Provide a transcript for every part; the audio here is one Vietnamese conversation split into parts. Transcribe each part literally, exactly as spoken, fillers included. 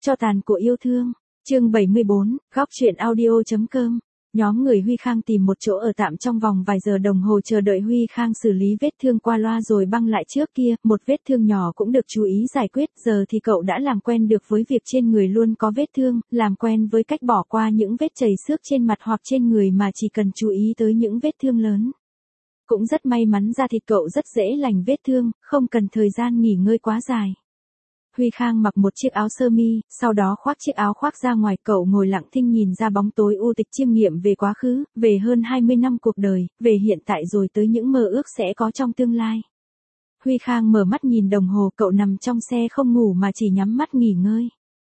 Cho tàn của yêu thương. Chương bảy mươi bốn, góc truyện audio.com. Nhóm người Huy Khang tìm một chỗ ở tạm trong vòng vài giờ đồng hồ chờ đợi Huy Khang xử lý vết thương qua loa rồi băng lại trước kia, một vết thương nhỏ cũng được chú ý giải quyết, giờ thì cậu đã làm quen được với việc trên người luôn có vết thương, làm quen với cách bỏ qua những vết chảy xước trên mặt hoặc trên người mà chỉ cần chú ý tới những vết thương lớn. Cũng rất may mắn da thịt cậu rất dễ lành vết thương, không cần thời gian nghỉ ngơi quá dài. Huy Khang mặc một chiếc áo sơ mi, sau đó khoác chiếc áo khoác ra ngoài, cậu ngồi lặng thinh nhìn ra bóng tối u tịch chiêm nghiệm về quá khứ, về hơn hai mươi năm cuộc đời, về hiện tại rồi tới những mơ ước sẽ có trong tương lai. Huy Khang mở mắt nhìn đồng hồ, cậu nằm trong xe không ngủ mà chỉ nhắm mắt nghỉ ngơi.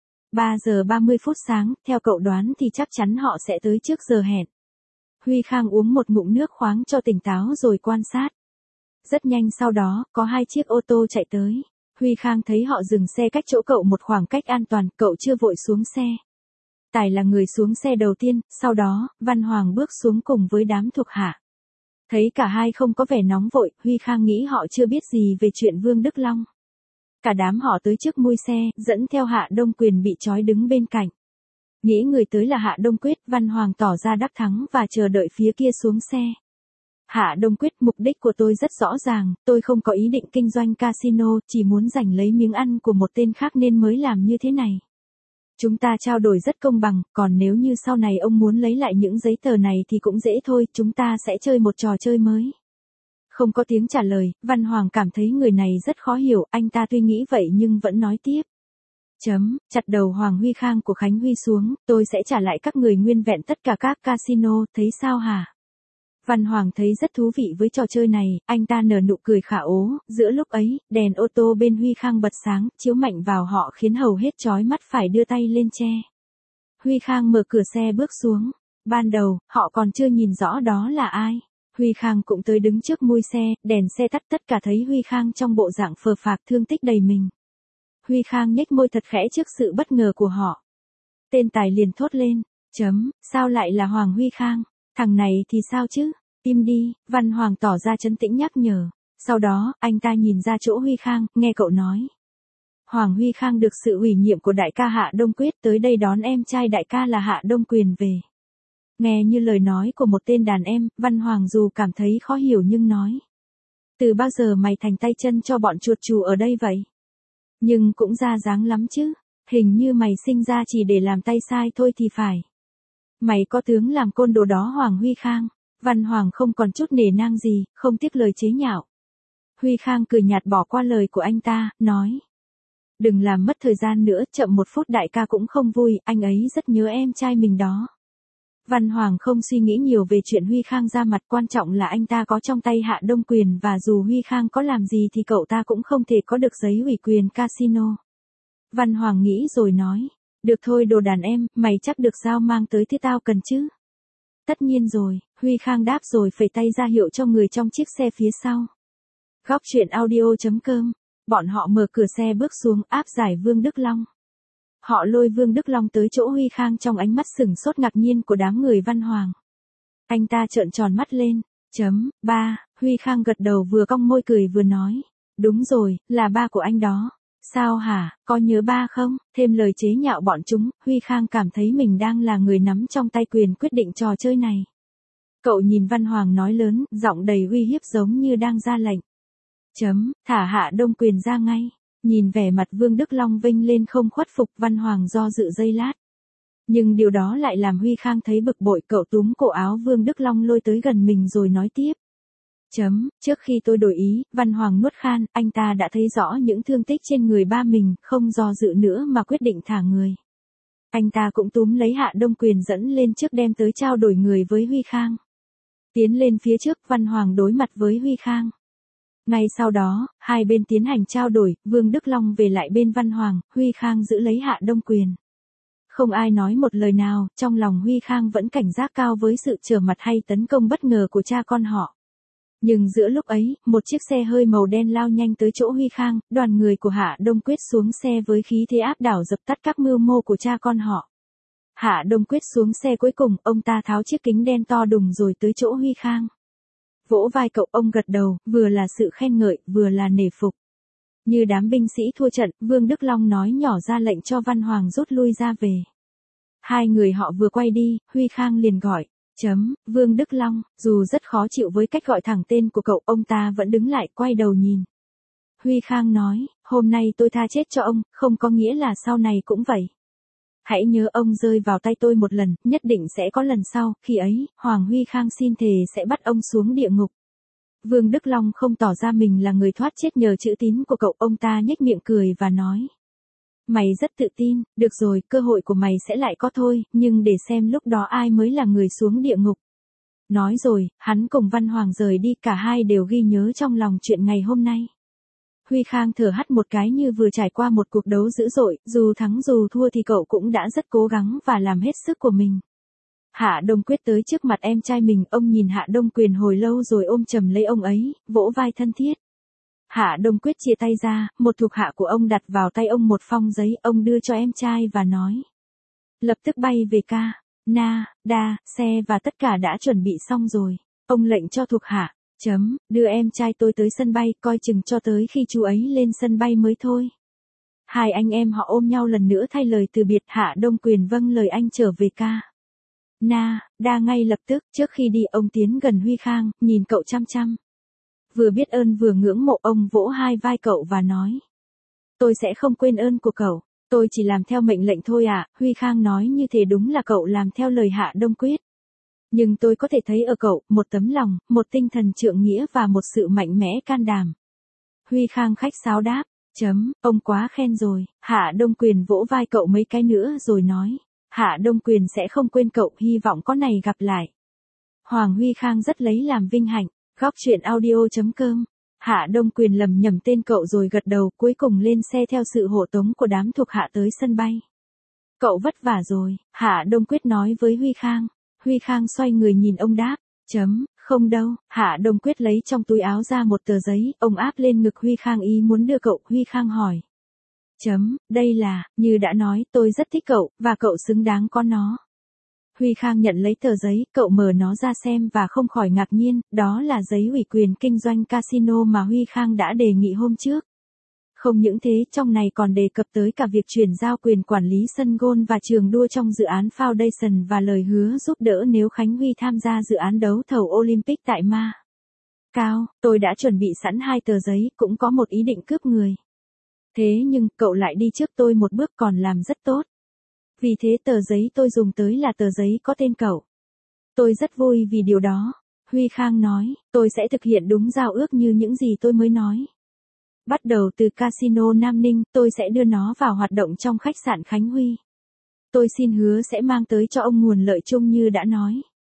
ba giờ ba mươi phút sáng, theo cậu đoán thì chắc chắn họ sẽ tới trước giờ hẹn. Huy Khang uống một ngụm nước khoáng cho tỉnh táo rồi quan sát. Rất nhanh sau đó, có hai chiếc ô tô chạy tới. Huy Khang thấy họ dừng xe cách chỗ cậu một khoảng cách an toàn, cậu chưa vội xuống xe. Tài là người xuống xe đầu tiên, sau đó, Văn Hoàng bước xuống cùng với đám thuộc hạ. Thấy cả hai không có vẻ nóng vội, Huy Khang nghĩ họ chưa biết gì về chuyện Vương Đức Long. Cả đám họ tới trước mui xe, dẫn theo Hạ Đông Quyền bị trói đứng bên cạnh. Nghĩ người tới là Hạ Đông Quyết, Văn Hoàng tỏ ra đắc thắng và chờ đợi phía kia xuống xe. Hạ Đông Quyết, mục đích của tôi rất rõ ràng, tôi không có ý định kinh doanh casino, chỉ muốn giành lấy miếng ăn của một tên khác nên mới làm như thế này. Chúng ta trao đổi rất công bằng, còn nếu như sau này ông muốn lấy lại những giấy tờ này thì cũng dễ thôi, chúng ta sẽ chơi một trò chơi mới. Không có tiếng trả lời, Văn Hoàng cảm thấy người này rất khó hiểu, anh ta tuy nghĩ vậy nhưng vẫn nói tiếp. Chấm, chặt đầu Hoàng Huy Khang của Khánh Huy xuống, tôi sẽ trả lại các người nguyên vẹn tất cả các casino, thấy sao hả? Văn Hoàng thấy rất thú vị với trò chơi này, anh ta nở nụ cười khả ố, giữa lúc ấy, đèn ô tô bên Huy Khang bật sáng, chiếu mạnh vào họ khiến hầu hết chói mắt phải đưa tay lên che. Huy Khang mở cửa xe bước xuống, ban đầu, họ còn chưa nhìn rõ đó là ai. Huy Khang cũng tới đứng trước mui xe, đèn xe tắt tất cả thấy Huy Khang trong bộ dạng phờ phạc thương tích đầy mình. Huy Khang nhếch môi thật khẽ trước sự bất ngờ của họ. Tên Tài liền thốt lên, chấm, sao lại là Hoàng Huy Khang? Thằng này thì sao chứ? Im đi, Văn Hoàng tỏ ra trấn tĩnh nhắc nhở. Sau đó, anh ta nhìn ra chỗ Huy Khang, nghe cậu nói. Hoàng Huy Khang được sự ủy nhiệm của đại ca Hạ Đông Quyết tới đây đón em trai đại ca là Hạ Đông Quyền về. Nghe như lời nói của một tên đàn em, Văn Hoàng dù cảm thấy khó hiểu nhưng nói. Từ bao giờ mày thành tay chân cho bọn chuột chù ở đây vậy? Nhưng cũng ra dáng lắm chứ, hình như mày sinh ra chỉ để làm tay sai thôi thì phải. Mày có tướng làm côn đồ đó Hoàng Huy Khang. Văn Hoàng không còn chút nể nang gì, không tiếc lời chế nhạo. Huy Khang cười nhạt bỏ qua lời của anh ta, nói. Đừng làm mất thời gian nữa, chậm một phút đại ca cũng không vui, anh ấy rất nhớ em trai mình đó. Văn Hoàng không suy nghĩ nhiều về chuyện Huy Khang ra mặt, quan trọng là anh ta có trong tay Hạ Đông Quyền và dù Huy Khang có làm gì thì cậu ta cũng không thể có được giấy ủy quyền casino. Văn Hoàng nghĩ rồi nói. Được thôi đồ đàn em, mày chắc được sao mang tới thứ tao cần chứ? Tất nhiên rồi, Huy Khang đáp rồi phẩy tay ra hiệu cho người trong chiếc xe phía sau. Góc truyện audio.com, bọn họ mở cửa xe bước xuống áp giải Vương Đức Long. Họ lôi Vương Đức Long tới chỗ Huy Khang trong ánh mắt sửng sốt ngạc nhiên của đám người Văn Hoàng. Anh ta trợn tròn mắt lên, chấm, ba, Huy Khang gật đầu vừa cong môi cười vừa nói. Đúng rồi, là ba của anh đó. Sao hả, có nhớ ba không? Thêm lời chế nhạo bọn chúng, Huy Khang cảm thấy mình đang là người nắm trong tay quyền quyết định trò chơi này. Cậu nhìn Văn Hoàng nói lớn, giọng đầy uy hiếp giống như đang ra lệnh. Chấm, thả Hạ Đông Quyền ra ngay. Nhìn vẻ mặt Vương Đức Long vênh lên không khuất phục, Văn Hoàng do dự giây lát. Nhưng điều đó lại làm Huy Khang thấy bực bội, cậu túm cổ áo Vương Đức Long lôi tới gần mình rồi nói tiếp. Chấm, trước khi tôi đổi ý, Văn Hoàng nuốt khan, anh ta đã thấy rõ những thương tích trên người ba mình, không do dự nữa mà quyết định thả người. Anh ta cũng túm lấy Hạ Đông Quyền dẫn lên trước đem tới trao đổi người với Huy Khang. Tiến lên phía trước, Văn Hoàng đối mặt với Huy Khang. Ngay sau đó, hai bên tiến hành trao đổi, Vương Đức Long về lại bên Văn Hoàng, Huy Khang giữ lấy Hạ Đông Quyền. Không ai nói một lời nào, trong lòng Huy Khang vẫn cảnh giác cao với sự trở mặt hay tấn công bất ngờ của cha con họ. Nhưng giữa lúc ấy, một chiếc xe hơi màu đen lao nhanh tới chỗ Huy Khang, đoàn người của Hạ Đông Quyết xuống xe với khí thế áp đảo dập tắt các mưu mô của cha con họ. Hạ Đông Quyết xuống xe cuối cùng, ông ta tháo chiếc kính đen to đùng rồi tới chỗ Huy Khang. Vỗ vai cậu, ông gật đầu, vừa là sự khen ngợi, vừa là nể phục. Như đám binh sĩ thua trận, Vương Đức Long nói nhỏ ra lệnh cho Văn Hoàng rút lui ra về. Hai người họ vừa quay đi, Huy Khang liền gọi. Chấm, Vương Đức Long, dù rất khó chịu với cách gọi thẳng tên của cậu, ông ta vẫn đứng lại quay đầu nhìn. Huy Khang nói, hôm nay tôi tha chết cho ông, không có nghĩa là sau này cũng vậy. Hãy nhớ ông rơi vào tay tôi một lần, nhất định sẽ có lần sau, khi ấy, Hoàng Huy Khang xin thề sẽ bắt ông xuống địa ngục. Vương Đức Long không tỏ ra mình là người thoát chết nhờ chữ tín của cậu, ông ta nhếch miệng cười và nói. Mày rất tự tin, được rồi, cơ hội của mày sẽ lại có thôi, nhưng để xem lúc đó ai mới là người xuống địa ngục. Nói rồi, hắn cùng Văn Hoàng rời đi, cả hai đều ghi nhớ trong lòng chuyện ngày hôm nay. Huy Khang thở hắt một cái như vừa trải qua một cuộc đấu dữ dội, dù thắng dù thua thì cậu cũng đã rất cố gắng và làm hết sức của mình. Hạ Đông Quyết tới trước mặt em trai mình, ông nhìn Hạ Đông Quyền hồi lâu rồi ôm chầm lấy ông ấy, vỗ vai thân thiết. Hạ Đông Quyết chia tay ra, một thuộc hạ của ông đặt vào tay ông một phong giấy, ông đưa cho em trai và nói. Lập tức bay về ca, na, đa, xe và tất cả đã chuẩn bị xong rồi. Ông lệnh cho thuộc hạ, chấm, đưa em trai tôi tới sân bay, coi chừng cho tới khi chú ấy lên sân bay mới thôi. Hai anh em họ ôm nhau lần nữa thay lời từ biệt. Hạ Đông Quyền vâng lời anh trở về ca. Na, đa ngay lập tức, trước khi đi ông tiến gần Huy Khang, nhìn cậu chăm chăm. Vừa biết ơn vừa ngưỡng mộ, ông vỗ hai vai cậu và nói. Tôi sẽ không quên ơn của cậu, tôi chỉ làm theo mệnh lệnh thôi ạ. À. Huy Khang nói như thế, đúng là cậu làm theo lời Hạ Đông Quyết. Nhưng tôi có thể thấy ở cậu, một tấm lòng, một tinh thần trượng nghĩa và một sự mạnh mẽ can đảm. Huy Khang khách sáo đáp, chấm, ông quá khen rồi. Hạ Đông Quyền vỗ vai cậu mấy cái nữa rồi nói. Hạ Đông Quyền sẽ không quên cậu, hy vọng có này gặp lại. Hoàng Huy Khang rất lấy làm vinh hạnh. Góc truyện audio chấm com. Hạ Đông Quyền lầm nhầm tên cậu rồi gật đầu, cuối cùng lên xe theo sự hộ tống của đám thuộc hạ tới sân bay. Cậu vất vả rồi, Hạ Đông Quyết nói với Huy Khang. Huy Khang xoay người nhìn ông đáp, chấm, không đâu. Hạ Đông Quyết lấy trong túi áo ra một tờ giấy, ông áp lên ngực Huy Khang ý muốn đưa cậu. Huy Khang hỏi. Chấm, đây là, như đã nói, tôi rất thích cậu, và cậu xứng đáng có nó. Huy Khang nhận lấy tờ giấy, cậu mở nó ra xem và không khỏi ngạc nhiên, đó là giấy ủy quyền kinh doanh casino mà Huy Khang đã đề nghị hôm trước. Không những thế, trong này còn đề cập tới cả việc chuyển giao quyền quản lý sân golf và trường đua trong dự án Foundation và lời hứa giúp đỡ nếu Khánh Huy tham gia dự án đấu thầu Olympic tại Ma Cao. Tôi đã chuẩn bị sẵn hai tờ giấy, cũng có một ý định cướp người. Thế nhưng, cậu lại đi trước tôi một bước, còn làm rất tốt. Vì thế tờ giấy tôi dùng tới là tờ giấy có tên cậu. Tôi rất vui vì điều đó. Huy Khang nói, tôi sẽ thực hiện đúng giao ước như những gì tôi mới nói. Bắt đầu từ casino Nam Ninh, tôi sẽ đưa nó vào hoạt động trong khách sạn Khánh Huy. Tôi xin hứa sẽ mang tới cho ông nguồn lợi chung như đã nói.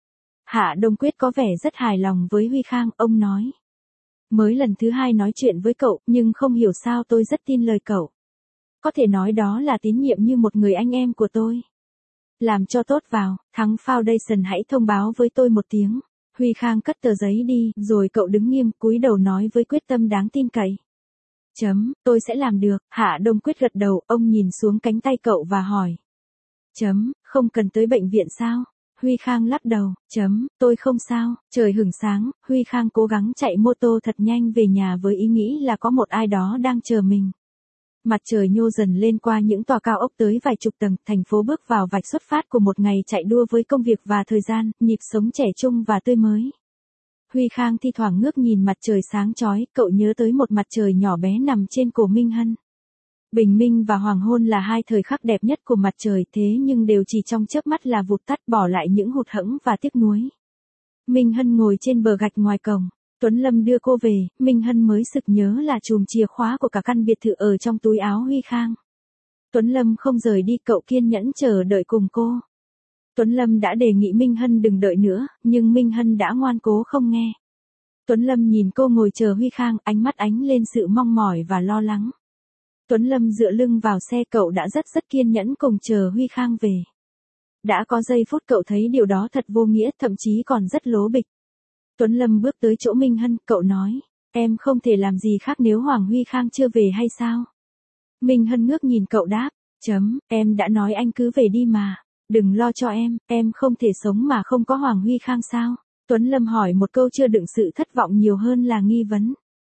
Hạ Đông Quyết có vẻ rất hài lòng với Huy Khang, ông nói. Mới lần thứ hai nói chuyện với cậu, nhưng không hiểu sao tôi rất tin lời cậu. Có thể nói đó là tín nhiệm như một người anh em của tôi. Làm cho tốt vào, thắng Foundation hãy thông báo với tôi một tiếng. Huy Khang cất tờ giấy đi, rồi cậu đứng nghiêm, cúi đầu nói với quyết tâm đáng tin cậy. Chấm, tôi sẽ làm được. Hạ Đông Quyết gật đầu, ông nhìn xuống cánh tay cậu và hỏi. Chấm, không cần tới bệnh viện sao? Huy Khang lắc đầu, chấm, tôi không sao. Trời hửng sáng, Huy Khang cố gắng chạy mô tô thật nhanh về nhà với ý nghĩ là có một ai đó đang chờ mình. Mặt trời nhô dần lên qua những tòa cao ốc tới vài chục tầng, thành phố bước vào vạch xuất phát của một ngày chạy đua với công việc và thời gian, nhịp sống trẻ trung và tươi mới. Huy Khang thi thoảng ngước nhìn mặt trời sáng chói, cậu nhớ tới một mặt trời nhỏ bé nằm trên cổ Minh Hân. Bình minh và hoàng hôn là hai thời khắc đẹp nhất của mặt trời, thế nhưng đều chỉ trong chớp mắt là vụt tắt, bỏ lại những hụt hẫng và tiếc nuối. Minh Hân ngồi trên bờ gạch ngoài cổng. Tuấn Lâm đưa cô về, Minh Hân mới sực nhớ là chùm chìa khóa của cả căn biệt thự ở trong túi áo Huy Khang. Tuấn Lâm không rời đi, cậu kiên nhẫn chờ đợi cùng cô. Tuấn Lâm đã đề nghị Minh Hân đừng đợi nữa, nhưng Minh Hân đã ngoan cố không nghe. Tuấn Lâm nhìn cô ngồi chờ Huy Khang, ánh mắt ánh lên sự mong mỏi và lo lắng. Tuấn Lâm dựa lưng vào xe, cậu đã rất rất kiên nhẫn cùng chờ Huy Khang về. Đã có giây phút cậu thấy điều đó thật vô nghĩa, thậm chí còn rất lố bịch. Tuấn Lâm bước tới chỗ Minh Hân, cậu nói, em không thể làm gì khác nếu Hoàng Huy Khang chưa về hay sao? Minh Hân ngước nhìn cậu đáp, chấm, em đã nói anh cứ về đi mà, đừng lo cho em, em không thể sống mà không có Hoàng Huy Khang sao? Tuấn Lâm hỏi một câu chưa đựng sự thất vọng nhiều hơn là nghi vấn.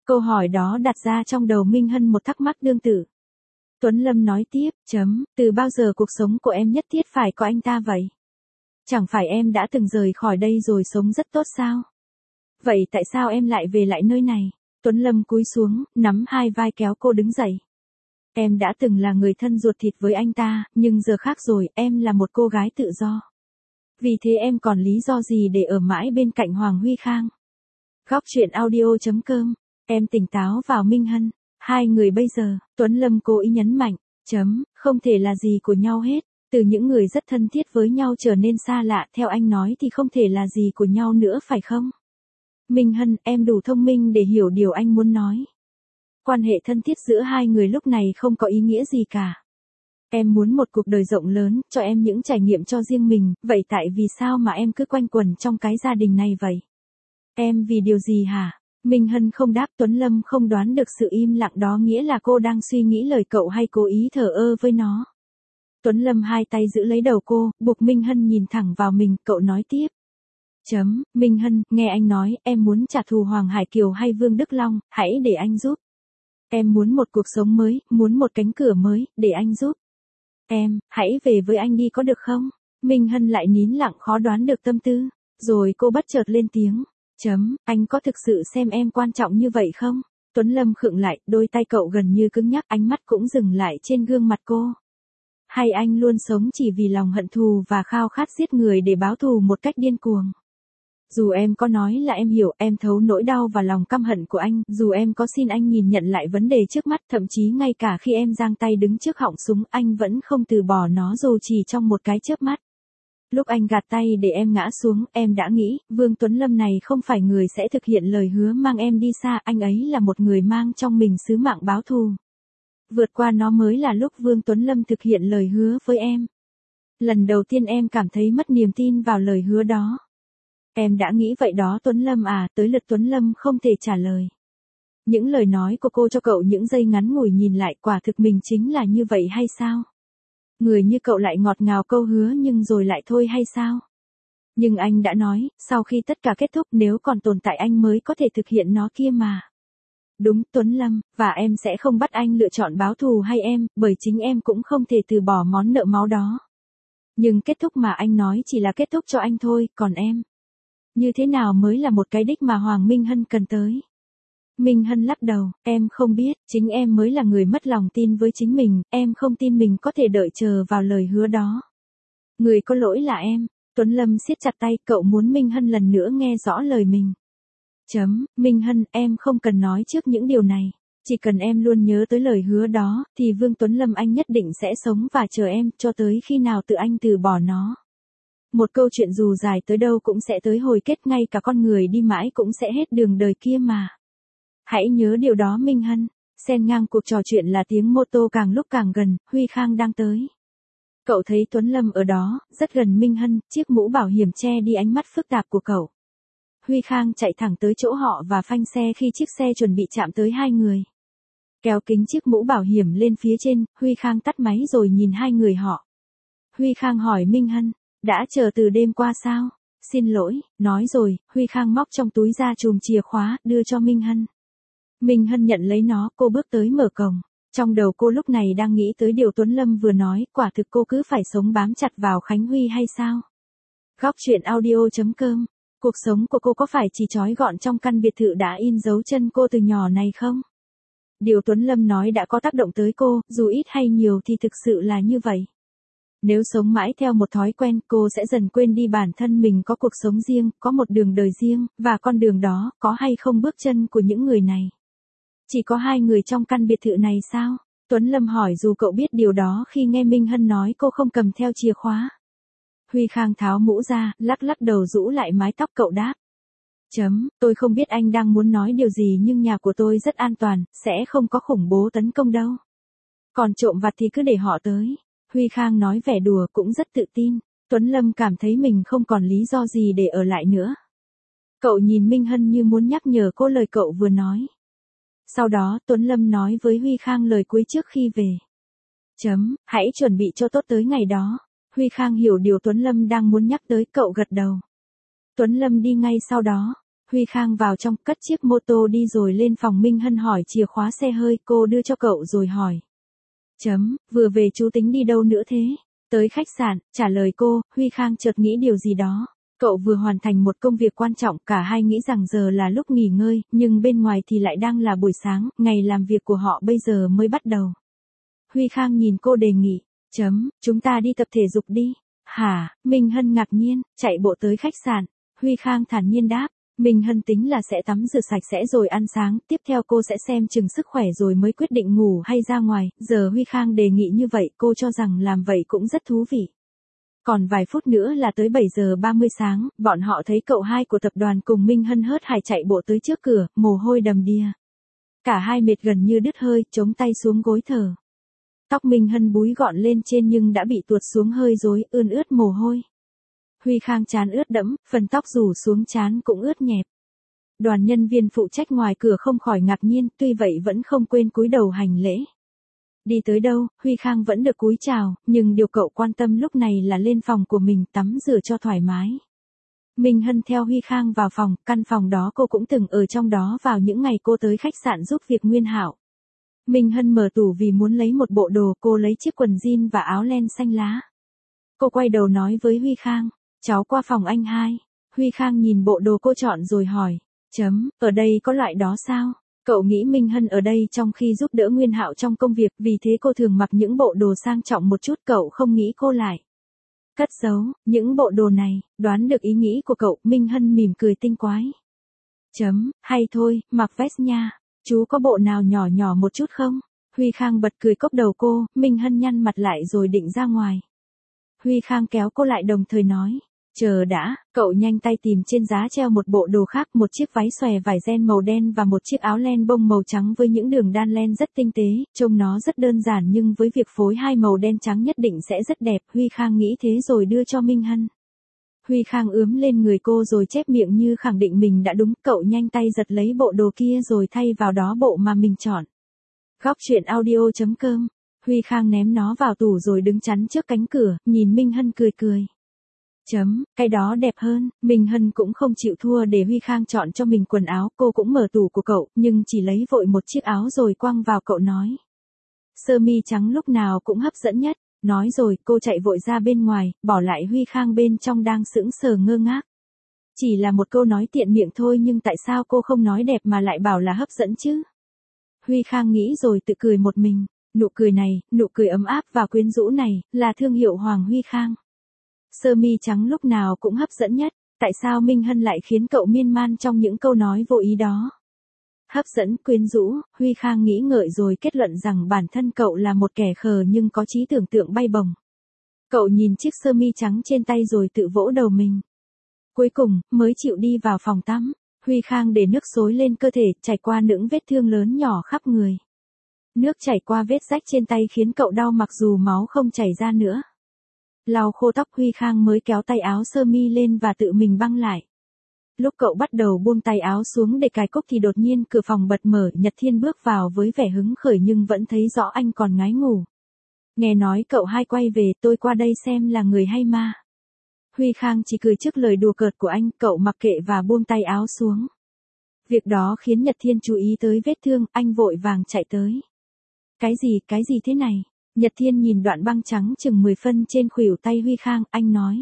Câu hỏi đó đặt ra trong đầu Minh Hân một thắc mắc tương tự. Tuấn Lâm nói tiếp, chấm, từ bao giờ cuộc sống của em nhất thiết phải có anh ta vậy? Chẳng phải em đã từng rời khỏi đây rồi sống rất tốt sao? Vậy tại sao em lại về lại nơi này? Tuấn Lâm cúi xuống, nắm hai vai kéo cô đứng dậy. Em đã từng là người thân ruột thịt với anh ta, nhưng giờ khác rồi, em là một cô gái tự do. Vì thế em còn lý do gì để ở mãi bên cạnh Hoàng Huy Khang? Góc truyện audio chấm com, em tỉnh táo vào Minh Hân. Hai người bây giờ, Tuấn Lâm cố ý nhấn mạnh, chấm, không thể là gì của nhau hết. Từ những người rất thân thiết với nhau trở nên xa lạ, theo anh nói thì không thể là gì của nhau nữa phải không? Minh Hân, em đủ thông minh để hiểu điều anh muốn nói. Quan hệ thân thiết giữa hai người lúc này không có ý nghĩa gì cả. Em muốn một cuộc đời rộng lớn, cho em những trải nghiệm cho riêng mình, vậy tại vì sao mà em cứ quanh quẩn trong cái gia đình này vậy? Em vì điều gì hả? Minh Hân không đáp. Tuấn Lâm không đoán được sự im lặng đó nghĩa là cô đang suy nghĩ lời cậu hay cố ý thờ ơ với nó. Tuấn Lâm hai tay giữ lấy đầu cô, buộc Minh Hân nhìn thẳng vào mình, cậu nói tiếp. Chấm, Minh Hân, nghe anh nói, em muốn trả thù Hoàng Hải Kiều hay Vương Đức Long, hãy để anh giúp. Em muốn một cuộc sống mới, muốn một cánh cửa mới, để anh giúp. Em, hãy về với anh đi có được không? Minh Hân lại nín lặng khó đoán được tâm tư. Rồi cô bất chợt lên tiếng. Chấm, anh có thực sự xem em quan trọng như vậy không? Tuấn Lâm khựng lại, đôi tay cậu gần như cứng nhắc, ánh mắt cũng dừng lại trên gương mặt cô. Hay anh luôn sống chỉ vì lòng hận thù và khao khát giết người để báo thù một cách điên cuồng? Dù em có nói là em hiểu, em thấu nỗi đau và lòng căm hận của anh, dù em có xin anh nhìn nhận lại vấn đề trước mắt, thậm chí ngay cả khi em giang tay đứng trước họng súng, anh vẫn không từ bỏ nó dù chỉ trong một cái chớp mắt. Lúc anh gạt tay để em ngã xuống, em đã nghĩ, Vương Tuấn Lâm này không phải người sẽ thực hiện lời hứa mang em đi xa, anh ấy là một người mang trong mình sứ mạng báo thù. Vượt qua nó mới là lúc Vương Tuấn Lâm thực hiện lời hứa với em. Lần đầu tiên em cảm thấy mất niềm tin vào lời hứa đó. Em đã nghĩ vậy đó Tuấn Lâm à, tới lượt Tuấn Lâm không thể trả lời. Những lời nói của cô cho cậu những giây ngắn ngủi nhìn lại, quả thực mình chính là như vậy hay sao? Người như cậu lại ngọt ngào câu hứa nhưng rồi lại thôi hay sao? Nhưng anh đã nói, sau khi tất cả kết thúc nếu còn tồn tại anh mới có thể thực hiện nó kia mà. Đúng Tuấn Lâm, và em sẽ không bắt anh lựa chọn báo thù hay em, bởi chính em cũng không thể từ bỏ món nợ máu đó. Nhưng kết thúc mà anh nói chỉ là kết thúc cho anh thôi, còn em. Như thế nào mới là một cái đích mà Hoàng Minh Hân cần tới? Minh Hân lắc đầu, em không biết, chính em mới là người mất lòng tin với chính mình, em không tin mình có thể đợi chờ vào lời hứa đó. Người có lỗi là em. Tuấn Lâm siết chặt tay, cậu muốn Minh Hân lần nữa nghe rõ lời mình. Chấm, Minh Hân, em không cần nói trước những điều này. Chỉ cần em luôn nhớ tới lời hứa đó, thì Vương Tuấn Lâm anh nhất định sẽ sống và chờ em, cho tới khi nào tự anh từ bỏ nó. Một câu chuyện dù dài tới đâu cũng sẽ tới hồi kết, ngay cả con người đi mãi cũng sẽ hết đường đời kia mà. Hãy nhớ điều đó Minh Hân. Xen ngang cuộc trò chuyện là tiếng mô tô càng lúc càng gần, Huy Khang đang tới. Cậu thấy Tuấn Lâm ở đó, rất gần Minh Hân, chiếc mũ bảo hiểm che đi ánh mắt phức tạp của cậu. Huy Khang chạy thẳng tới chỗ họ và phanh xe khi chiếc xe chuẩn bị chạm tới hai người. Kéo kính chiếc mũ bảo hiểm lên phía trên, Huy Khang tắt máy rồi nhìn hai người họ. Huy Khang hỏi Minh Hân, đã chờ từ đêm qua sao? Xin lỗi, nói rồi, Huy Khang móc trong túi ra chùm chìa khóa, đưa cho Minh Hân. Minh Hân nhận lấy nó, cô bước tới mở cổng. Trong đầu cô lúc này đang nghĩ tới điều Tuấn Lâm vừa nói, quả thực cô cứ phải sống bám chặt vào Khánh Huy hay sao? Góc truyện audio chấm com. Cuộc sống của cô có phải chỉ trói gọn trong căn biệt thự đã in dấu chân cô từ nhỏ này không? Điều Tuấn Lâm nói đã có tác động tới cô, dù ít hay nhiều thì thực sự là như vậy. Nếu sống mãi theo một thói quen, cô sẽ dần quên đi bản thân mình có cuộc sống riêng, có một đường đời riêng, và con đường đó, có hay không bước chân của những người này. Chỉ có hai người trong căn biệt thự này sao? Tuấn Lâm hỏi dù cậu biết điều đó khi nghe Minh Hân nói cô không cầm theo chìa khóa. Huy Khang tháo mũ ra, lắc lắc đầu rũ lại mái tóc cậu đáp. Chấm, tôi không biết anh đang muốn nói điều gì nhưng nhà của tôi rất an toàn, sẽ không có khủng bố tấn công đâu. Còn trộm vặt thì cứ để họ tới. Huy Khang nói vẻ đùa cũng rất tự tin. Tuấn Lâm cảm thấy mình không còn lý do gì để ở lại nữa. Cậu nhìn Minh Hân như muốn nhắc nhở cô lời cậu vừa nói. Sau đó Tuấn Lâm nói với Huy Khang lời cuối trước khi về. Chấm, hãy chuẩn bị cho tốt tới ngày đó. Huy Khang hiểu điều Tuấn Lâm đang muốn nhắc tới, cậu gật đầu. Tuấn Lâm đi ngay sau đó. Huy Khang vào trong, cất chiếc mô tô đi rồi lên phòng. Minh Hân hỏi chìa khóa xe hơi, cô đưa cho cậu rồi hỏi. Chấm, vừa về chú tính đi đâu nữa thế? Tới khách sạn, trả lời cô. Huy Khang chợt nghĩ điều gì đó. Cậu vừa hoàn thành một công việc quan trọng, cả hai nghĩ rằng giờ là lúc nghỉ ngơi, nhưng bên ngoài thì lại đang là buổi sáng, ngày làm việc của họ bây giờ mới bắt đầu. Huy Khang nhìn cô đề nghị. Chấm, chúng ta đi tập thể dục đi. Hả? Minh Hân ngạc nhiên, chạy bộ tới khách sạn. Huy Khang thản nhiên đáp. Minh Hân tính là sẽ tắm rửa sạch sẽ rồi ăn sáng, tiếp theo cô sẽ xem chừng sức khỏe rồi mới quyết định ngủ hay ra ngoài. Giờ Huy Khang đề nghị như vậy, cô cho rằng làm vậy cũng rất thú vị. Còn vài phút nữa là tới bảy giờ ba mươi sáng, bọn họ thấy cậu hai của tập đoàn cùng Minh Hân hớt hải chạy bộ tới trước cửa, mồ hôi đầm đìa. Cả hai mệt gần như đứt hơi, chống tay xuống gối thở. Tóc Minh Hân búi gọn lên trên nhưng đã bị tuột xuống hơi rối, ươn ướt mồ hôi. Huy Khang trán ướt đẫm, phần tóc rủ xuống trán cũng ướt nhẹp. Đoàn nhân viên phụ trách ngoài cửa không khỏi ngạc nhiên, tuy vậy vẫn không quên cúi đầu hành lễ. Đi tới đâu, Huy Khang vẫn được cúi chào, nhưng điều cậu quan tâm lúc này là lên phòng của mình tắm rửa cho thoải mái. Minh Hân theo Huy Khang vào phòng, căn phòng đó cô cũng từng ở trong đó vào những ngày cô tới khách sạn giúp việc Nguyên Hạo. Minh Hân mở tủ vì muốn lấy một bộ đồ, cô lấy chiếc quần jean và áo len xanh lá. Cô quay đầu nói với Huy Khang, cháu qua phòng anh hai. Huy Khang nhìn bộ đồ cô chọn rồi hỏi, chấm, ở đây có loại đó sao? Cậu nghĩ Minh Hân ở đây trong khi giúp đỡ Nguyên Hạo trong công việc, vì thế cô thường mặc những bộ đồ sang trọng một chút, cậu không nghĩ cô lại cất giấu những bộ đồ này. Đoán được ý nghĩ của cậu, Minh Hân mỉm cười tinh quái. Chấm, hay thôi, mặc vest nha. Chú có bộ nào nhỏ nhỏ một chút không? Huy Khang bật cười cốc đầu cô. Minh Hân nhăn mặt lại rồi định ra ngoài. Huy Khang kéo cô lại đồng thời nói, chờ đã. Cậu nhanh tay tìm trên giá treo một bộ đồ khác, một chiếc váy xòe vải ren màu đen và một chiếc áo len bông màu trắng với những đường đan len rất tinh tế, trông nó rất đơn giản nhưng với việc phối hai màu đen trắng nhất định sẽ rất đẹp. Huy Khang nghĩ thế rồi đưa cho Minh Hân. Huy Khang ướm lên người cô rồi chép miệng như khẳng định mình đã đúng, cậu nhanh tay giật lấy bộ đồ kia rồi thay vào đó bộ mà mình chọn. Góc truyện audio chấm com. Huy Khang ném nó vào tủ rồi đứng chắn trước cánh cửa, nhìn Minh Hân cười cười. Chấm, cái đó đẹp hơn. Minh Hân cũng không chịu thua để Huy Khang chọn cho mình quần áo, cô cũng mở tủ của cậu, nhưng chỉ lấy vội một chiếc áo rồi quăng vào. Cậu nói, sơ mi trắng lúc nào cũng hấp dẫn nhất. Nói rồi, cô chạy vội ra bên ngoài, bỏ lại Huy Khang bên trong đang sững sờ ngơ ngác. Chỉ là một câu nói tiện miệng thôi nhưng tại sao cô không nói đẹp mà lại bảo là hấp dẫn chứ? Huy Khang nghĩ rồi tự cười một mình. Nụ cười này, nụ cười ấm áp và quyến rũ này, là thương hiệu Hoàng Huy Khang. Sơ mi trắng lúc nào cũng hấp dẫn nhất, tại sao Minh Hân lại khiến cậu miên man trong những câu nói vô ý đó? Hấp dẫn, quyến rũ, Huy Khang nghĩ ngợi rồi kết luận rằng bản thân cậu là một kẻ khờ nhưng có trí tưởng tượng bay bổng. Cậu nhìn chiếc sơ mi trắng trên tay rồi tự vỗ đầu mình. Cuối cùng, mới chịu đi vào phòng tắm. Huy Khang để nước xối lên cơ thể, chảy qua những vết thương lớn nhỏ khắp người. Nước chảy qua vết rách trên tay khiến cậu đau mặc dù máu không chảy ra nữa. Lau khô tóc, Huy Khang mới kéo tay áo sơ mi lên và tự mình băng lại. Lúc cậu bắt đầu buông tay áo xuống để cài cúc thì đột nhiên cửa phòng bật mở, Nhật Thiên bước vào với vẻ hứng khởi nhưng vẫn thấy rõ anh còn ngái ngủ. Nghe nói cậu hai quay về, tôi qua đây xem là người hay ma. Huy Khang chỉ cười trước lời đùa cợt của anh, cậu mặc kệ và buông tay áo xuống. Việc đó khiến Nhật Thiên chú ý tới vết thương, anh vội vàng chạy tới. Cái gì, cái gì thế này? Nhật Thiên nhìn đoạn băng trắng chừng mười phân trên khuỷu tay Huy Khang, anh nói.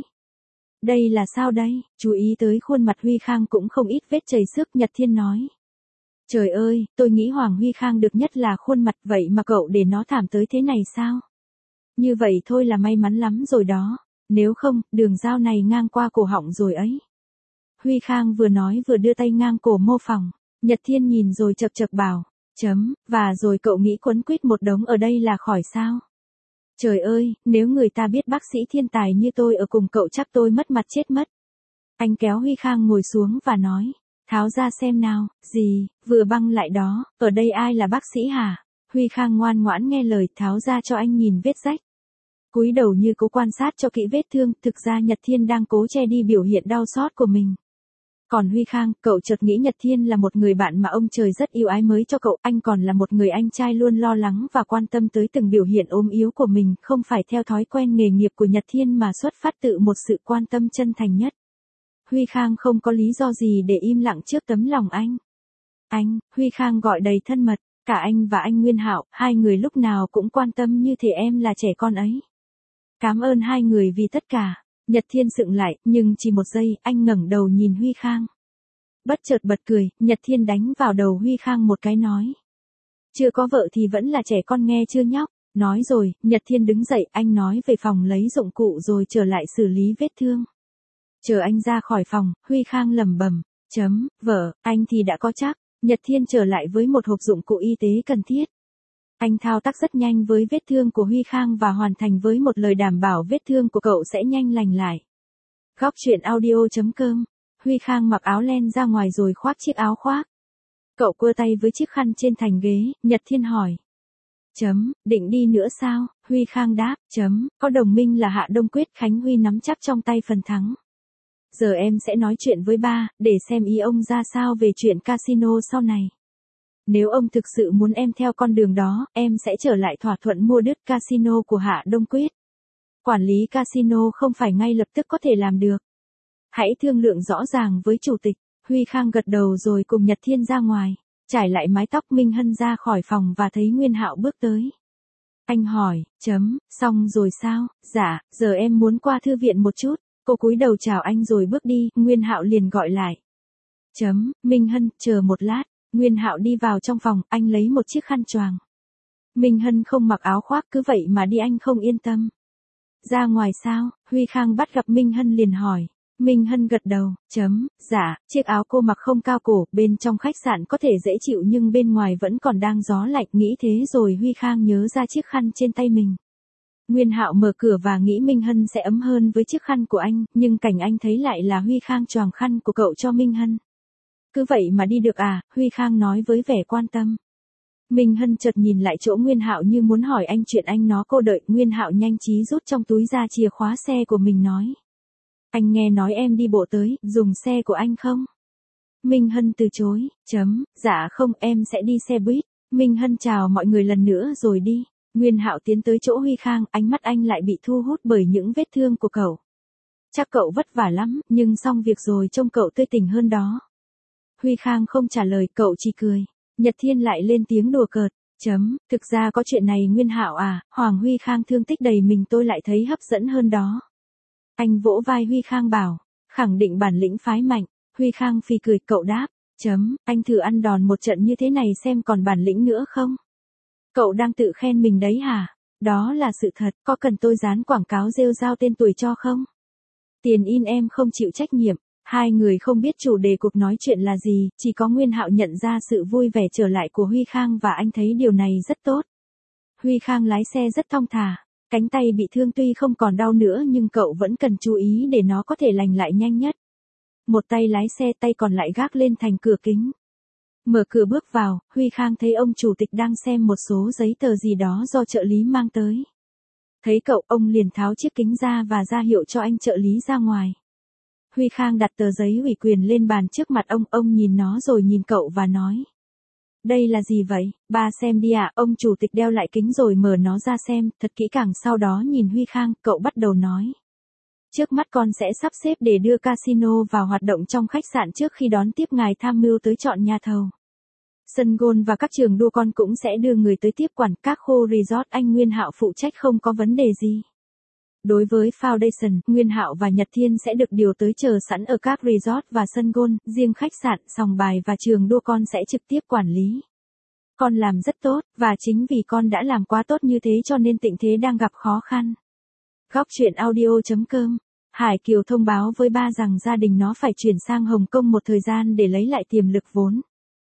Đây là sao đây? Chú ý tới khuôn mặt Huy Khang cũng không ít vết chảy xước, Nhật Thiên nói. Trời ơi, tôi nghĩ Hoàng Huy Khang được nhất là khuôn mặt, vậy mà cậu để nó thảm tới thế này sao? Như vậy thôi là may mắn lắm rồi đó. Nếu không, đường dao này ngang qua cổ họng rồi ấy. Huy Khang vừa nói vừa đưa tay ngang cổ mô phỏng. Nhật Thiên nhìn rồi chập chập bảo. Chấm, và rồi cậu nghĩ quấn quýt một đống ở đây là khỏi sao? Trời ơi, nếu người ta biết bác sĩ thiên tài như tôi ở cùng cậu chắc tôi mất mặt chết mất. Anh kéo Huy Khang ngồi xuống và nói. Tháo ra xem nào, gì, vừa băng lại đó, ở đây ai là bác sĩ hả? Huy Khang ngoan ngoãn nghe lời, tháo ra cho anh nhìn vết rách. Cúi đầu như cố quan sát cho kỹ vết thương, thực ra Nhật Thiên đang cố che đi biểu hiện đau xót của mình. Còn Huy Khang, cậu chợt nghĩ Nhật Thiên là một người bạn mà ông trời rất yêu ái mới cho cậu, anh còn là một người anh trai luôn lo lắng và quan tâm tới từng biểu hiện ốm yếu của mình, không phải theo thói quen nghề nghiệp của Nhật Thiên mà xuất phát tự một sự quan tâm chân thành nhất. Huy Khang không có lý do gì để im lặng trước tấm lòng anh. Anh, Huy Khang gọi đầy thân mật, cả anh và anh Nguyên Hạo, hai người lúc nào cũng quan tâm như thể em là trẻ con ấy. Cảm ơn hai người vì tất cả. Nhật Thiên sững lại, nhưng chỉ một giây, anh ngẩng đầu nhìn Huy Khang. Bất chợt bật cười, Nhật Thiên đánh vào đầu Huy Khang một cái nói. Chưa có vợ thì vẫn là trẻ con nghe chưa nhóc. Nói rồi, Nhật Thiên đứng dậy, anh nói về phòng lấy dụng cụ rồi trở lại xử lý vết thương. Chờ anh ra khỏi phòng, Huy Khang lẩm bẩm, chấm, vợ, anh thì đã có chắc. Nhật Thiên trở lại với một hộp dụng cụ y tế cần thiết. Anh thao tác rất nhanh với vết thương của Huy Khang và hoàn thành với một lời đảm bảo vết thương của cậu sẽ nhanh lành lại. Góc truyện audio chấm com. Huy Khang mặc áo len ra ngoài rồi khoác chiếc áo khoác. Cậu quơ tay với chiếc khăn trên thành ghế, Nhật Thiên hỏi. Chấm, định đi nữa sao? Huy Khang đáp, chấm, có đồng minh là Hạ Đông Quyết, Khánh Huy nắm chắc trong tay phần thắng. Giờ em sẽ nói chuyện với ba, để xem ý ông ra sao về chuyện casino sau này. Nếu ông thực sự muốn em theo con đường đó, em sẽ trở lại thỏa thuận mua đứt casino của Hạ Đông Quyết. Quản lý casino không phải ngay lập tức có thể làm được. Hãy thương lượng rõ ràng với chủ tịch. Huy Khang gật đầu rồi cùng Nhật Thiên ra ngoài. Trải lại mái tóc, Minh Hân ra khỏi phòng và thấy Nguyên Hạo bước tới. Anh hỏi, chấm, xong rồi sao? Dạ, giờ em muốn qua thư viện một chút. Cô cúi đầu chào anh rồi bước đi, Nguyên Hạo liền gọi lại. Chấm, Minh Hân, chờ một lát. Nguyên Hạo đi vào trong phòng, anh lấy một chiếc khăn choàng. Minh Hân không mặc áo khoác, cứ vậy mà đi anh không yên tâm. Ra ngoài sao? Huy Khang bắt gặp Minh Hân liền hỏi. Minh Hân gật đầu, chấm, dạ, chiếc áo cô mặc không cao cổ, bên trong khách sạn có thể dễ chịu nhưng bên ngoài vẫn còn đang gió lạnh, nghĩ thế rồi Huy Khang nhớ ra chiếc khăn trên tay mình. Nguyên Hạo mở cửa và nghĩ Minh Hân sẽ ấm hơn với chiếc khăn của anh, nhưng cảnh anh thấy lại là Huy Khang choàng khăn của cậu cho Minh Hân. Cứ vậy mà đi được à? Huy Khang nói với vẻ quan tâm. Minh Hân chợt nhìn lại chỗ Nguyên Hạo như muốn hỏi anh chuyện anh nó cô đợi. Nguyên Hạo nhanh trí rút trong túi ra chìa khóa xe của mình nói. Anh nghe nói em đi bộ tới, dùng xe của anh không? Minh Hân từ chối, chấm, dạ không, em sẽ đi xe buýt. Minh Hân chào mọi người lần nữa rồi đi. Nguyên Hạo tiến tới chỗ Huy Khang, ánh mắt anh lại bị thu hút bởi những vết thương của cậu. Chắc cậu vất vả lắm, nhưng xong việc rồi trông cậu tươi tỉnh hơn đó. Huy Khang không trả lời, cậu chỉ cười. Nhật Thiên lại lên tiếng đùa cợt, chấm, thực ra có chuyện này Nguyên Hạo à, Hoàng Huy Khang thương tích đầy mình tôi lại thấy hấp dẫn hơn đó. Anh vỗ vai Huy Khang bảo, khẳng định bản lĩnh phái mạnh. Huy Khang phì cười, cậu đáp, chấm, anh thử ăn đòn một trận như thế này xem còn bản lĩnh nữa không? Cậu đang tự khen mình đấy hả? Đó là sự thật, có cần tôi dán quảng cáo rêu rao tên tuổi cho không? Tiền in em không chịu trách nhiệm. Hai người không biết chủ đề cuộc nói chuyện là gì, chỉ có Nguyên Hạo nhận ra sự vui vẻ trở lại của Huy Khang và anh thấy điều này rất tốt. Huy Khang lái xe rất thong thả, cánh tay bị thương tuy không còn đau nữa nhưng cậu vẫn cần chú ý để nó có thể lành lại nhanh nhất. Một tay lái xe, tay còn lại gác lên thành cửa kính. Mở cửa bước vào, Huy Khang thấy ông chủ tịch đang xem một số giấy tờ gì đó do trợ lý mang tới. Thấy cậu, ông liền tháo chiếc kính ra và ra hiệu cho anh trợ lý ra ngoài. Huy Khang đặt tờ giấy ủy quyền lên bàn trước mặt ông, ông nhìn nó rồi nhìn cậu và nói. Đây là gì vậy, ba xem đi ạ, ông chủ tịch đeo lại kính rồi mở nó ra xem, thật kỹ càng sau đó nhìn Huy Khang, cậu bắt đầu nói. Trước mắt con sẽ sắp xếp để đưa casino vào hoạt động trong khách sạn trước khi đón tiếp ngài tham mưu tới chọn nhà thầu. Sân golf và các trường đua con cũng sẽ đưa người tới tiếp quản, các khu resort anh Nguyên Hạo phụ trách không có vấn đề gì. Đối với Foundation, Nguyên Hạo và Nhật Thiên sẽ được điều tới chờ sẵn ở các resort và sân golf, riêng khách sạn, sòng bài và trường đua con sẽ trực tiếp quản lý. Con làm rất tốt, và chính vì con đã làm quá tốt như thế cho nên Tịnh Thế đang gặp khó khăn. Góc truyện audio chấm com. Hải Kiều thông báo với ba rằng gia đình nó phải chuyển sang Hồng Kông một thời gian để lấy lại tiềm lực vốn.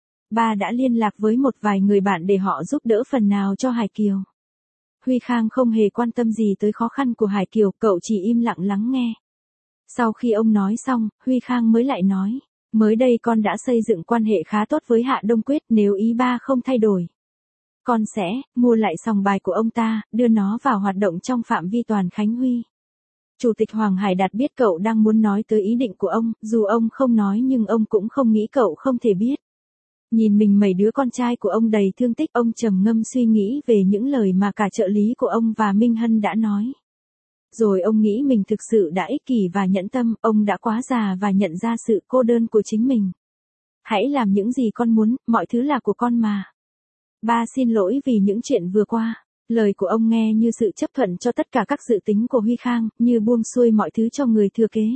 Ba đã liên lạc với một vài người bạn để họ giúp đỡ phần nào cho Hải Kiều. Huy Khang không hề quan tâm gì tới khó khăn của Hải Kiều, cậu chỉ im lặng lắng nghe. Sau khi ông nói xong, Huy Khang mới lại nói, mới đây con đã xây dựng quan hệ khá tốt với Hạ Đông Quyết, nếu ý ba không thay đổi. Con sẽ mua lại sòng bài của ông ta, đưa nó vào hoạt động trong phạm vi toàn Khánh Huy. Chủ tịch Hoàng Hải Đạt biết cậu đang muốn nói tới ý định của ông, dù ông không nói nhưng ông cũng không nghĩ cậu không thể biết. Nhìn mình mấy đứa con trai của ông đầy thương tích, ông trầm ngâm suy nghĩ về những lời mà cả trợ lý của ông và Minh Hân đã nói. Rồi ông nghĩ mình thực sự đã ích kỷ và nhẫn tâm, ông đã quá già và nhận ra sự cô đơn của chính mình. Hãy làm những gì con muốn, mọi thứ là của con mà. Ba xin lỗi vì những chuyện vừa qua. Lời của ông nghe như sự chấp thuận cho tất cả các dự tính của Huy Khang, như buông xuôi mọi thứ cho người thừa kế.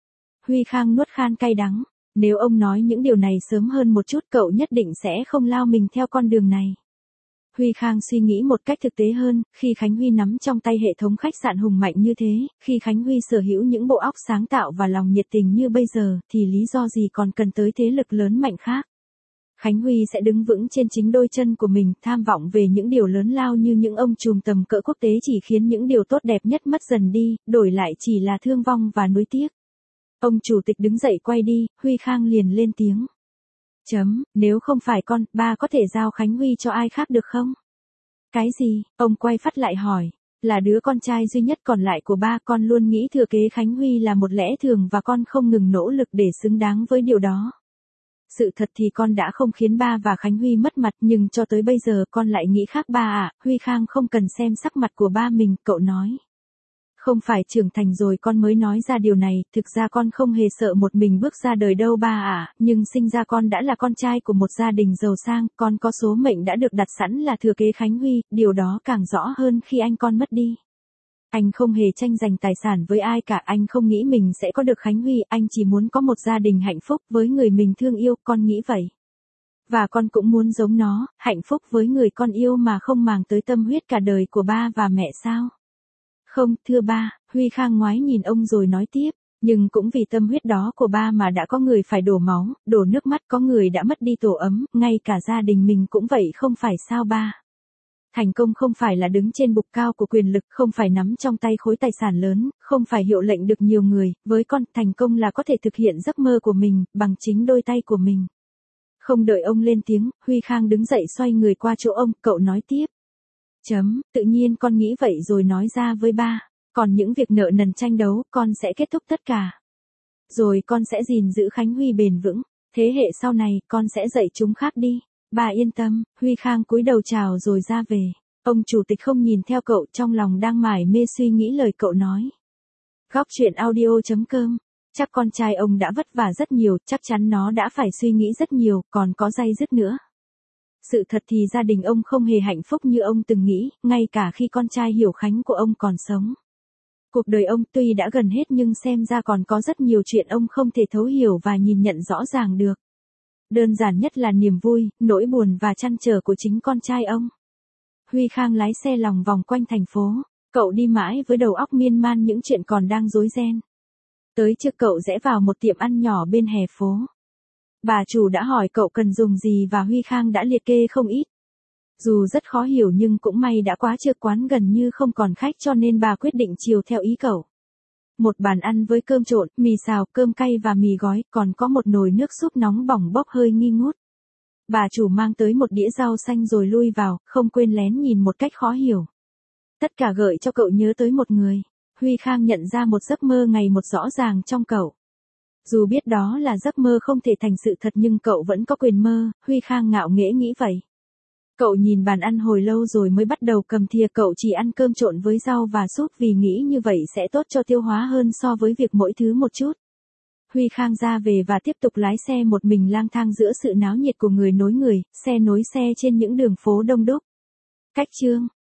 Huy Khang nuốt khan cay đắng. Nếu ông nói những điều này sớm hơn một chút cậu nhất định sẽ không lao mình theo con đường này. Huy Khang suy nghĩ một cách thực tế hơn, khi Khánh Huy nắm trong tay hệ thống khách sạn hùng mạnh như thế, khi Khánh Huy sở hữu những bộ óc sáng tạo và lòng nhiệt tình như bây giờ, thì lý do gì còn cần tới thế lực lớn mạnh khác. Khánh Huy sẽ đứng vững trên chính đôi chân của mình, tham vọng về những điều lớn lao như những ông trùm tầm cỡ quốc tế chỉ khiến những điều tốt đẹp nhất mất dần đi, đổi lại chỉ là thương vong và nuối tiếc. Ông chủ tịch đứng dậy quay đi, Huy Khang liền lên tiếng. Chấm, nếu không phải con, ba có thể giao Khánh Huy cho ai khác được không? Cái gì? Ông quay phát lại hỏi. Là đứa con trai duy nhất còn lại của ba, con luôn nghĩ thừa kế Khánh Huy là một lẽ thường và con không ngừng nỗ lực để xứng đáng với điều đó. Sự thật thì con đã không khiến ba và Khánh Huy mất mặt, nhưng cho tới bây giờ con lại nghĩ khác ba ạ. À. Huy Khang không cần xem sắc mặt của ba mình, cậu nói. Không phải trưởng thành rồi con mới nói ra điều này, thực ra con không hề sợ một mình bước ra đời đâu ba ạ, à, nhưng sinh ra con đã là con trai của một gia đình giàu sang, con có số mệnh đã được đặt sẵn là thừa kế Khánh Huy, điều đó càng rõ hơn khi anh con mất đi. Anh không hề tranh giành tài sản với ai cả, anh không nghĩ mình sẽ có được Khánh Huy, anh chỉ muốn có một gia đình hạnh phúc với người mình thương yêu, con nghĩ vậy. Và con cũng muốn giống nó, hạnh phúc với người con yêu mà không màng tới tâm huyết cả đời của ba và mẹ sao? Không, thưa ba, Huy Khang ngoái nhìn ông rồi nói tiếp, nhưng cũng vì tâm huyết đó của ba mà đã có người phải đổ máu, đổ nước mắt, có người đã mất đi tổ ấm, ngay cả gia đình mình cũng vậy không phải sao ba? Thành công không phải là đứng trên bục cao của quyền lực, không phải nắm trong tay khối tài sản lớn, không phải hiệu lệnh được nhiều người, với con, thành công là có thể thực hiện giấc mơ của mình, bằng chính đôi tay của mình. Không đợi ông lên tiếng, Huy Khang đứng dậy xoay người qua chỗ ông, cậu nói tiếp. Chấm, tự nhiên con nghĩ vậy rồi nói ra với ba, còn những việc nợ nần tranh đấu, con sẽ kết thúc tất cả. Rồi con sẽ gìn giữ Khánh Huy bền vững, thế hệ sau này, con sẽ dạy chúng khác đi. Bà yên tâm, Huy Khang cúi đầu chào rồi ra về. Ông chủ tịch không nhìn theo cậu, trong lòng đang mải mê suy nghĩ lời cậu nói. Góc truyện audio chấm com. Chắc con trai ông đã vất vả rất nhiều, chắc chắn nó đã phải suy nghĩ rất nhiều, còn có day dứt nữa. Sự thật thì gia đình ông không hề hạnh phúc như ông từng nghĩ, ngay cả khi con trai Hiểu Khánh của ông còn sống. Cuộc đời ông tuy đã gần hết nhưng xem ra còn có rất nhiều chuyện ông không thể thấu hiểu và nhìn nhận rõ ràng được. Đơn giản nhất là niềm vui, nỗi buồn và trăn trở của chính con trai ông. Huy Khang lái xe lòng vòng quanh thành phố, cậu đi mãi với đầu óc miên man những chuyện còn đang rối ren. Tới trước cậu rẽ vào một tiệm ăn nhỏ bên hè phố. Bà chủ đã hỏi cậu cần dùng gì và Huy Khang đã liệt kê không ít. Dù rất khó hiểu nhưng cũng may đã quá trưa quán gần như không còn khách cho nên bà quyết định chiều theo ý cậu. Một bàn ăn với cơm trộn, mì xào, cơm cay và mì gói, còn có một nồi nước súp nóng bỏng bốc hơi nghi ngút. Bà chủ mang tới một đĩa rau xanh rồi lui vào, không quên lén nhìn một cách khó hiểu. Tất cả gợi cho cậu nhớ tới một người. Huy Khang nhận ra một giấc mơ ngày một rõ ràng trong cậu. Dù biết đó là giấc mơ không thể thành sự thật nhưng cậu vẫn có quyền mơ, Huy Khang ngạo nghễ nghĩ vậy. Cậu nhìn bàn ăn hồi lâu rồi mới bắt đầu cầm thìa, cậu chỉ ăn cơm trộn với rau và súp vì nghĩ như vậy sẽ tốt cho tiêu hóa hơn so với việc mỗi thứ một chút. Huy Khang ra về và tiếp tục lái xe một mình lang thang giữa sự náo nhiệt của người nối người, xe nối xe trên những đường phố đông đúc. Cách chương